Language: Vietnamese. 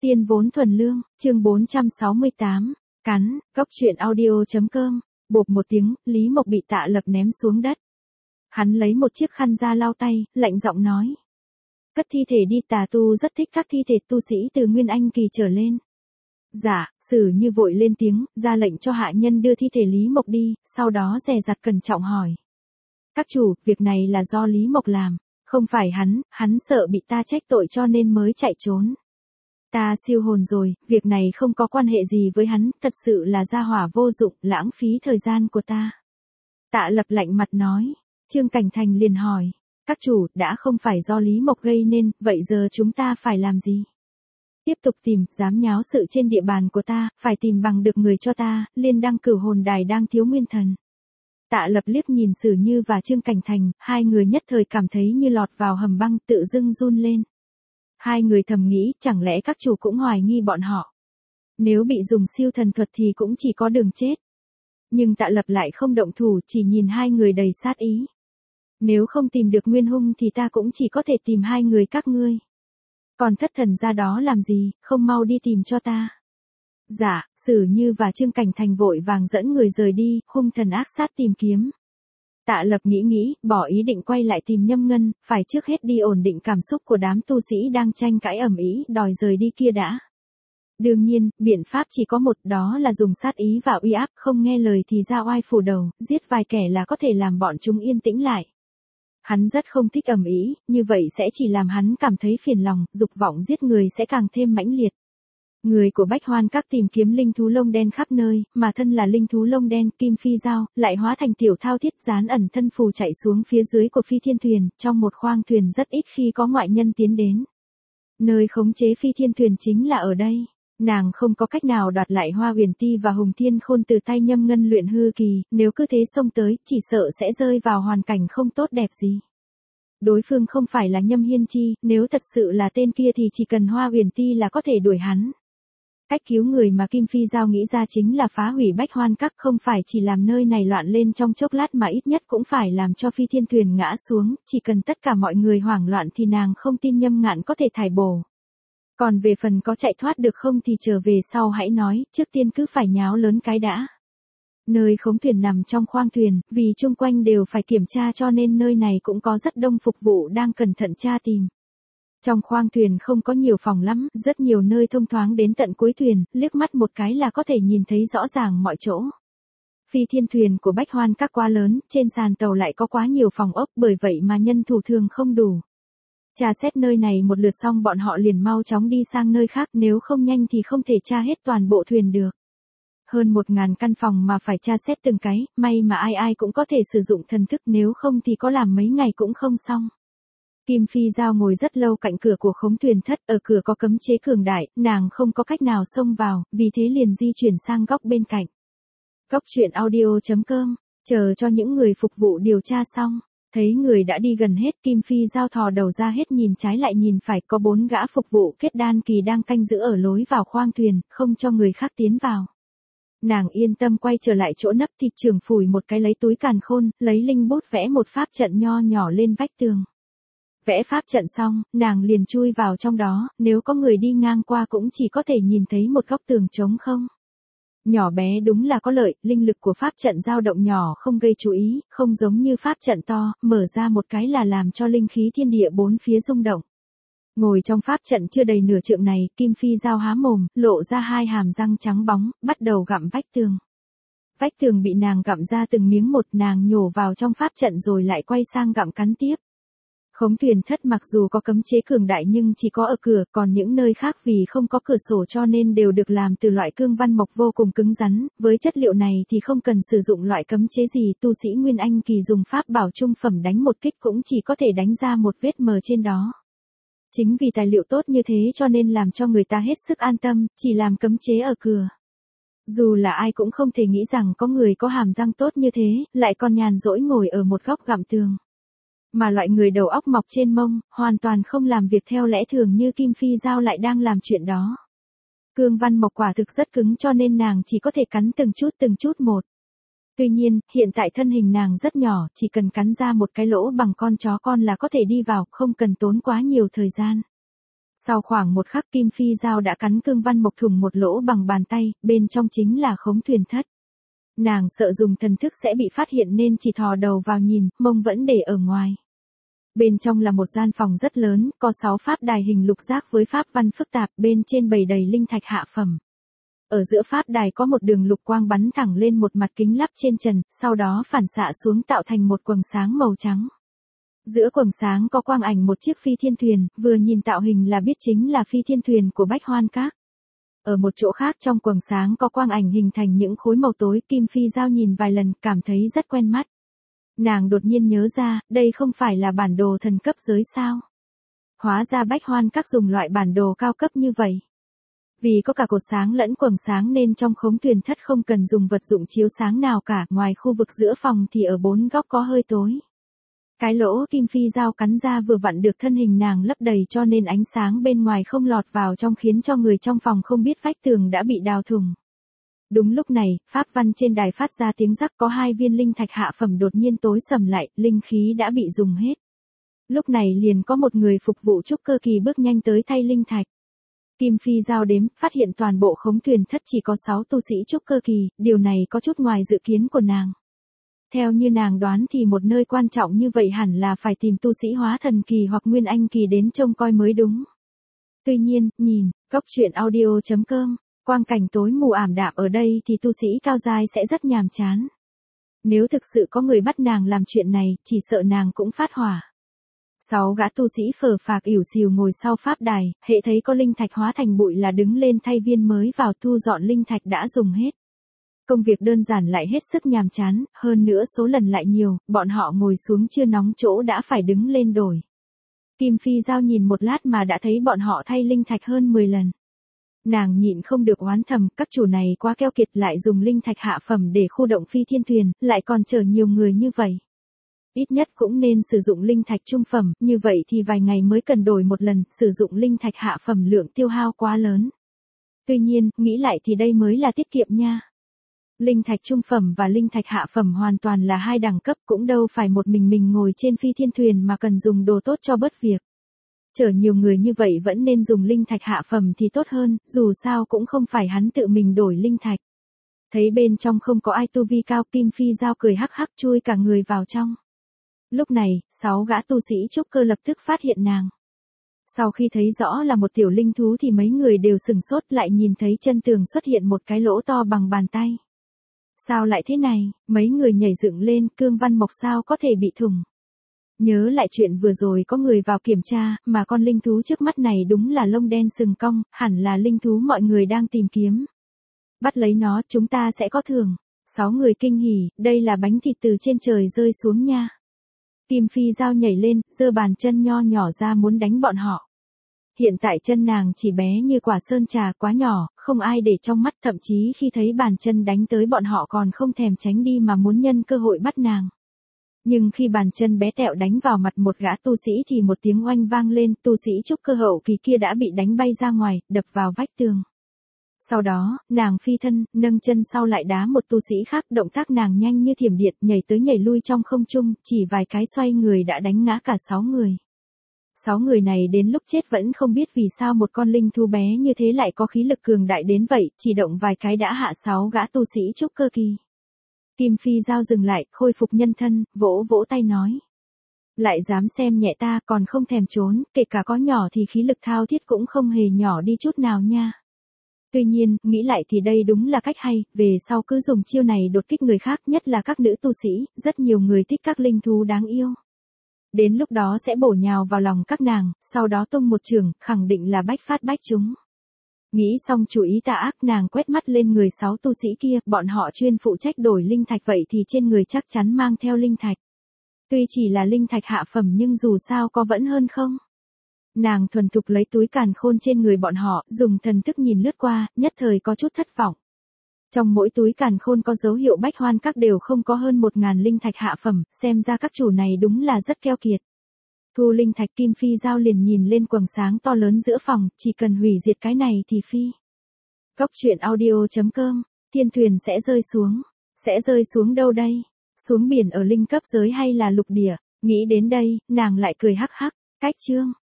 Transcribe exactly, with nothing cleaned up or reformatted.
Tiên vốn thuần lương, chương bốn trăm sáu mươi tám, cắn, cốc truyện audio.com, bộp một tiếng, Lý Mộc bị Tạ Lập ném xuống đất. Hắn lấy một chiếc khăn ra lau tay, lạnh giọng nói. Cất thi thể đi, tà tu rất thích các thi thể tu sĩ từ Nguyên Anh kỳ trở lên. Dạ, Sử Như vội lên tiếng, ra lệnh cho hạ nhân đưa thi thể Lý Mộc đi, sau đó dè dặt cẩn trọng hỏi. Các chủ, việc này là do Lý Mộc làm, không phải hắn, hắn sợ bị ta trách tội cho nên mới chạy trốn. Ta siêu hồn rồi, việc này không có quan hệ gì với hắn, thật sự là gia hỏa vô dụng, lãng phí thời gian của ta. Tạ Lập lạnh mặt nói, Trương Cảnh Thành liền hỏi, các chủ, đã không phải do Lý Mộc gây nên, vậy giờ chúng ta phải làm gì? Tiếp tục tìm, dám nháo sự trên địa bàn của ta, phải tìm bằng được người cho ta, Liên Đăng Cửu Hồn Đài đang thiếu nguyên thần. Tạ Lập liếc nhìn Sử Như và Trương Cảnh Thành, hai người nhất thời cảm thấy như lọt vào hầm băng, tự dưng run lên. Hai người thầm nghĩ, chẳng lẽ các chủ cũng hoài nghi bọn họ. Nếu bị dùng siêu thần thuật thì cũng chỉ có đường chết. Nhưng Tạ Lập lại không động thủ, chỉ nhìn hai người đầy sát ý. Nếu không tìm được nguyên hung thì ta cũng chỉ có thể tìm hai người các ngươi. Còn thất thần ra đó làm gì, không mau đi tìm cho ta. Dạ, Sử Như và Trương Cảnh Thành vội vàng dẫn người rời đi, hung thần ác sát tìm kiếm. Tạ Lập nghĩ nghĩ, bỏ ý định quay lại tìm Nhâm Ngân, phải trước hết đi ổn định cảm xúc của đám tu sĩ đang tranh cãi ầm ĩ, đòi rời đi kia đã. Đương nhiên, biện pháp chỉ có một, đó là dùng sát ý và uy áp, không nghe lời thì ra oai phủ đầu, giết vài kẻ là có thể làm bọn chúng yên tĩnh lại. Hắn rất không thích ầm ĩ, như vậy sẽ chỉ làm hắn cảm thấy phiền lòng, dục vọng giết người sẽ càng thêm mãnh liệt. Người của Bách Hoan Các tìm kiếm linh thú lông đen khắp nơi, mà thân là linh thú lông đen, Kim Phi Dao, lại hóa thành tiểu thao thiết dán ẩn thân phù chạy xuống phía dưới của Phi Thiên Thuyền, trong một khoang thuyền rất ít khi có ngoại nhân tiến đến. Nơi khống chế Phi Thiên Thuyền chính là ở đây. Nàng không có cách nào đoạt lại Hoa Huyền Ti và Hùng Thiên Khôn từ tay Nhâm Ngân luyện hư kỳ, nếu cứ thế xông tới, chỉ sợ sẽ rơi vào hoàn cảnh không tốt đẹp gì. Đối phương không phải là Nhâm Hiên Chi, nếu thật sự là tên kia thì chỉ cần Hoa Huyền Ti là có thể đuổi hắn. Cách cứu người mà Kim Phi Dao nghĩ ra chính là phá hủy Bách Hoan Các, không phải chỉ làm nơi này loạn lên trong chốc lát mà ít nhất cũng phải làm cho Phi Thiên Thuyền ngã xuống, chỉ cần tất cả mọi người hoảng loạn thì nàng không tin Nhâm Ngạn có thể thải bổ. Còn về phần có chạy thoát được không thì trở về sau hãy nói, trước tiên cứ phải nháo lớn cái đã. Nơi khống thuyền nằm trong khoang thuyền, vì chung quanh đều phải kiểm tra cho nên nơi này cũng có rất đông phục vụ đang cẩn thận tra tìm. Trong khoang thuyền không có nhiều phòng lắm, rất nhiều nơi thông thoáng đến tận cuối thuyền, liếc mắt một cái là có thể nhìn thấy rõ ràng mọi chỗ. Phi Thiên Thuyền của Bách Hoan Các quá lớn, trên sàn tàu lại có quá nhiều phòng ốc, bởi vậy mà nhân thủ thường không đủ. Tra xét nơi này một lượt xong bọn họ liền mau chóng đi sang nơi khác, nếu không nhanh thì không thể tra hết toàn bộ thuyền được. Hơn một ngàn căn phòng mà phải tra xét từng cái, may mà ai ai cũng có thể sử dụng thần thức, nếu không thì có làm mấy ngày cũng không xong. Kim Phi Dao ngồi rất lâu cạnh cửa của khống thuyền thất, ở cửa có cấm chế cường đại, nàng không có cách nào xông vào, vì thế liền di chuyển sang góc bên cạnh. Cốc truyện audio.com, chờ cho những người phục vụ điều tra xong. Thấy người đã đi gần hết, Kim Phi Dao thò đầu ra hết nhìn trái lại nhìn phải, có bốn gã phục vụ kết đan kỳ đang canh giữ ở lối vào khoang thuyền, không cho người khác tiến vào. Nàng yên tâm quay trở lại chỗ nấp, thịt trưởng phủi một cái lấy túi càn khôn, lấy linh bút vẽ một pháp trận nho nhỏ lên vách tường. Vẽ pháp trận xong, nàng liền chui vào trong đó, nếu có người đi ngang qua cũng chỉ có thể nhìn thấy một góc tường trống không. Nhỏ bé đúng là có lợi, linh lực của pháp trận dao động nhỏ không gây chú ý, không giống như pháp trận to, mở ra một cái là làm cho linh khí thiên địa bốn phía rung động. Ngồi trong pháp trận chưa đầy nửa trượng này, Kim Phi Dao há mồm, lộ ra hai hàm răng trắng bóng, bắt đầu gặm vách tường. Vách tường bị nàng gặm ra từng miếng một, nàng nhổ vào trong pháp trận rồi lại quay sang gặm cắn tiếp. Khống thuyền thất mặc dù có cấm chế cường đại nhưng chỉ có ở cửa, còn những nơi khác vì không có cửa sổ cho nên đều được làm từ loại cương văn mộc vô cùng cứng rắn, với chất liệu này thì không cần sử dụng loại cấm chế gì, tu sĩ Nguyên Anh kỳ dùng pháp bảo trung phẩm đánh một kích cũng chỉ có thể đánh ra một vết mờ trên đó. Chính vì tài liệu tốt như thế cho nên làm cho người ta hết sức an tâm, chỉ làm cấm chế ở cửa. Dù là ai cũng không thể nghĩ rằng có người có hàm răng tốt như thế, lại còn nhàn rỗi ngồi ở một góc gặm tường. Mà loại người đầu óc mọc trên mông, hoàn toàn không làm việc theo lẽ thường như Kim Phi Dao lại đang làm chuyện đó. Cương văn mộc quả thực rất cứng cho nên nàng chỉ có thể cắn từng chút từng chút một. Tuy nhiên, hiện tại thân hình nàng rất nhỏ, chỉ cần cắn ra một cái lỗ bằng con chó con là có thể đi vào, không cần tốn quá nhiều thời gian. Sau khoảng một khắc Kim Phi Dao đã cắn Cương Văn Mộc thủng một lỗ bằng bàn tay, bên trong chính là khống thuyền thất. Nàng sợ dùng thần thức sẽ bị phát hiện nên chỉ thò đầu vào nhìn, mông vẫn để ở ngoài. Bên trong là một gian phòng rất lớn, có sáu pháp đài hình lục giác với pháp văn phức tạp, bên trên bày đầy linh thạch hạ phẩm. Ở giữa pháp đài có một đường lục quang bắn thẳng lên một mặt kính lắp trên trần, sau đó phản xạ xuống tạo thành một quầng sáng màu trắng. Giữa quầng sáng có quang ảnh một chiếc phi thiên thuyền, vừa nhìn tạo hình là biết chính là phi thiên thuyền của Bách Hoan Các. Ở một chỗ khác trong quầng sáng có quang ảnh hình thành những khối màu tối, Kim Phi Dao nhìn vài lần, cảm thấy rất quen mắt. Nàng đột nhiên nhớ ra, đây không phải là bản đồ thần cấp giới sao? Hóa ra Bách Hoan Các dùng loại bản đồ cao cấp như vậy. Vì có cả cột sáng lẫn quầng sáng nên trong khống thuyền thất không cần dùng vật dụng chiếu sáng nào cả, ngoài khu vực giữa phòng thì ở bốn góc có hơi tối. Cái lỗ Kim Phi Dao cắn ra vừa vặn được thân hình nàng lấp đầy cho nên ánh sáng bên ngoài không lọt vào trong khiến cho người trong phòng không biết vách tường đã bị đào thủng. Đúng lúc này, pháp văn trên đài phát ra tiếng rắc, có hai viên linh thạch hạ phẩm đột nhiên tối sầm lại, linh khí đã bị dùng hết. Lúc này liền có một người phục vụ trúc cơ kỳ bước nhanh tới thay linh thạch. Kim Phi Dao đếm, phát hiện toàn bộ khống thuyền thất chỉ có sáu tu sĩ trúc cơ kỳ, điều này có chút ngoài dự kiến của nàng. Theo như nàng đoán thì một nơi quan trọng như vậy hẳn là phải tìm tu sĩ hóa thần kỳ hoặc nguyên anh kỳ đến trông coi mới đúng. Tuy nhiên, nhìn, góc truyện audio chấm com, quang cảnh tối mù ảm đạm ở đây thì tu sĩ cao giai sẽ rất nhàm chán. Nếu thực sự có người bắt nàng làm chuyện này, chỉ sợ nàng cũng phát hỏa. Sáu gã tu sĩ phờ phạc ỉu xìu ngồi sau pháp đài, hệ thấy có linh thạch hóa thành bụi là đứng lên thay viên mới vào thu dọn linh thạch đã dùng hết. Công việc đơn giản lại hết sức nhàm chán, hơn nữa số lần lại nhiều, bọn họ ngồi xuống chưa nóng chỗ đã phải đứng lên đổi. Kim Phi Dao nhìn một lát mà đã thấy bọn họ thay linh thạch hơn mười lần. Nàng nhịn không được oán thầm, các chủ này quá keo kiệt, lại dùng linh thạch hạ phẩm để khu động phi thiên thuyền, lại còn chở nhiều người như vậy. Ít nhất cũng nên sử dụng linh thạch trung phẩm, như vậy thì vài ngày mới cần đổi một lần, sử dụng linh thạch hạ phẩm lượng tiêu hao quá lớn. Tuy nhiên, nghĩ lại thì đây mới là tiết kiệm nha. Linh thạch trung phẩm và linh thạch hạ phẩm hoàn toàn là hai đẳng cấp, cũng đâu phải một mình mình ngồi trên phi thiên thuyền mà cần dùng đồ tốt cho bớt việc. Chở nhiều người như vậy vẫn nên dùng linh thạch hạ phẩm thì tốt hơn, dù sao cũng không phải hắn tự mình đổi linh thạch. Thấy bên trong không có ai tu vi cao, Kim Phi Dao cười hắc hắc chui cả người vào trong. Lúc này, sáu gã tu sĩ trúc cơ lập tức phát hiện nàng. Sau khi thấy rõ là một tiểu linh thú thì mấy người đều sừng sốt, lại nhìn thấy chân tường xuất hiện một cái lỗ to bằng bàn tay. Sao lại thế này, mấy người nhảy dựng lên, Cương Văn Mộc sao có thể bị thủng. Nhớ lại chuyện vừa rồi có người vào kiểm tra, mà con linh thú trước mắt này đúng là lông đen sừng cong, hẳn là linh thú mọi người đang tìm kiếm. Bắt lấy nó, chúng ta sẽ có thưởng. Sáu người kinh hỉ, đây là bánh thịt từ trên trời rơi xuống nha. Kim Phi Dao nhảy lên, giơ bàn chân nho nhỏ ra muốn đánh bọn họ. Hiện tại chân nàng chỉ bé như quả sơn trà, quá nhỏ, không ai để trong mắt, thậm chí khi thấy bàn chân đánh tới bọn họ còn không thèm tránh đi mà muốn nhân cơ hội bắt nàng. Nhưng khi bàn chân bé tẹo đánh vào mặt một gã tu sĩ thì một tiếng oanh vang lên, tu sĩ trúc cơ hậu kỳ kia đã bị đánh bay ra ngoài, đập vào vách tường. Sau đó, nàng phi thân, nâng chân sau lại đá một tu sĩ khác, động tác nàng nhanh như thiểm điện, nhảy tới nhảy lui trong không trung, chỉ vài cái xoay người đã đánh ngã cả sáu người. Sáu người này đến lúc chết vẫn không biết vì sao một con linh thú bé như thế lại có khí lực cường đại đến vậy, chỉ động vài cái đã hạ sáu gã tu sĩ trúc cơ kỳ. Kim Phi Dao dừng lại, khôi phục nhân thân, vỗ vỗ tay nói. Lại dám xem nhẹ ta, còn không thèm trốn, kể cả có nhỏ thì khí lực thao thiết cũng không hề nhỏ đi chút nào nha. Tuy nhiên, nghĩ lại thì đây đúng là cách hay, về sau cứ dùng chiêu này đột kích người khác, nhất là các nữ tu sĩ, rất nhiều người thích các linh thú đáng yêu. Đến lúc đó sẽ bổ nhào vào lòng các nàng, sau đó tung một trường, khẳng định là bách phát bách chúng. Nghĩ xong chủ ý tà ác, nàng quét mắt lên người sáu tu sĩ kia, bọn họ chuyên phụ trách đổi linh thạch vậy thì trên người chắc chắn mang theo linh thạch. Tuy chỉ là linh thạch hạ phẩm nhưng dù sao có vẫn hơn không. Nàng thuần thục lấy túi càn khôn trên người bọn họ, dùng thần thức nhìn lướt qua, nhất thời có chút thất vọng. Trong mỗi túi càn khôn có dấu hiệu Bách Hoan Các đều không có hơn một ngàn linh thạch hạ phẩm, xem ra các chủ này đúng là rất keo kiệt. Thu linh thạch, Kim Phi Dao liền nhìn lên quầng sáng to lớn giữa phòng, chỉ cần hủy diệt cái này thì phi. Góc truyện audio chấm com, thiên thuyền sẽ rơi xuống. Sẽ rơi xuống đâu đây? Xuống biển ở linh cấp giới hay là lục địa? Nghĩ đến đây, nàng lại cười hắc hắc, cách chương.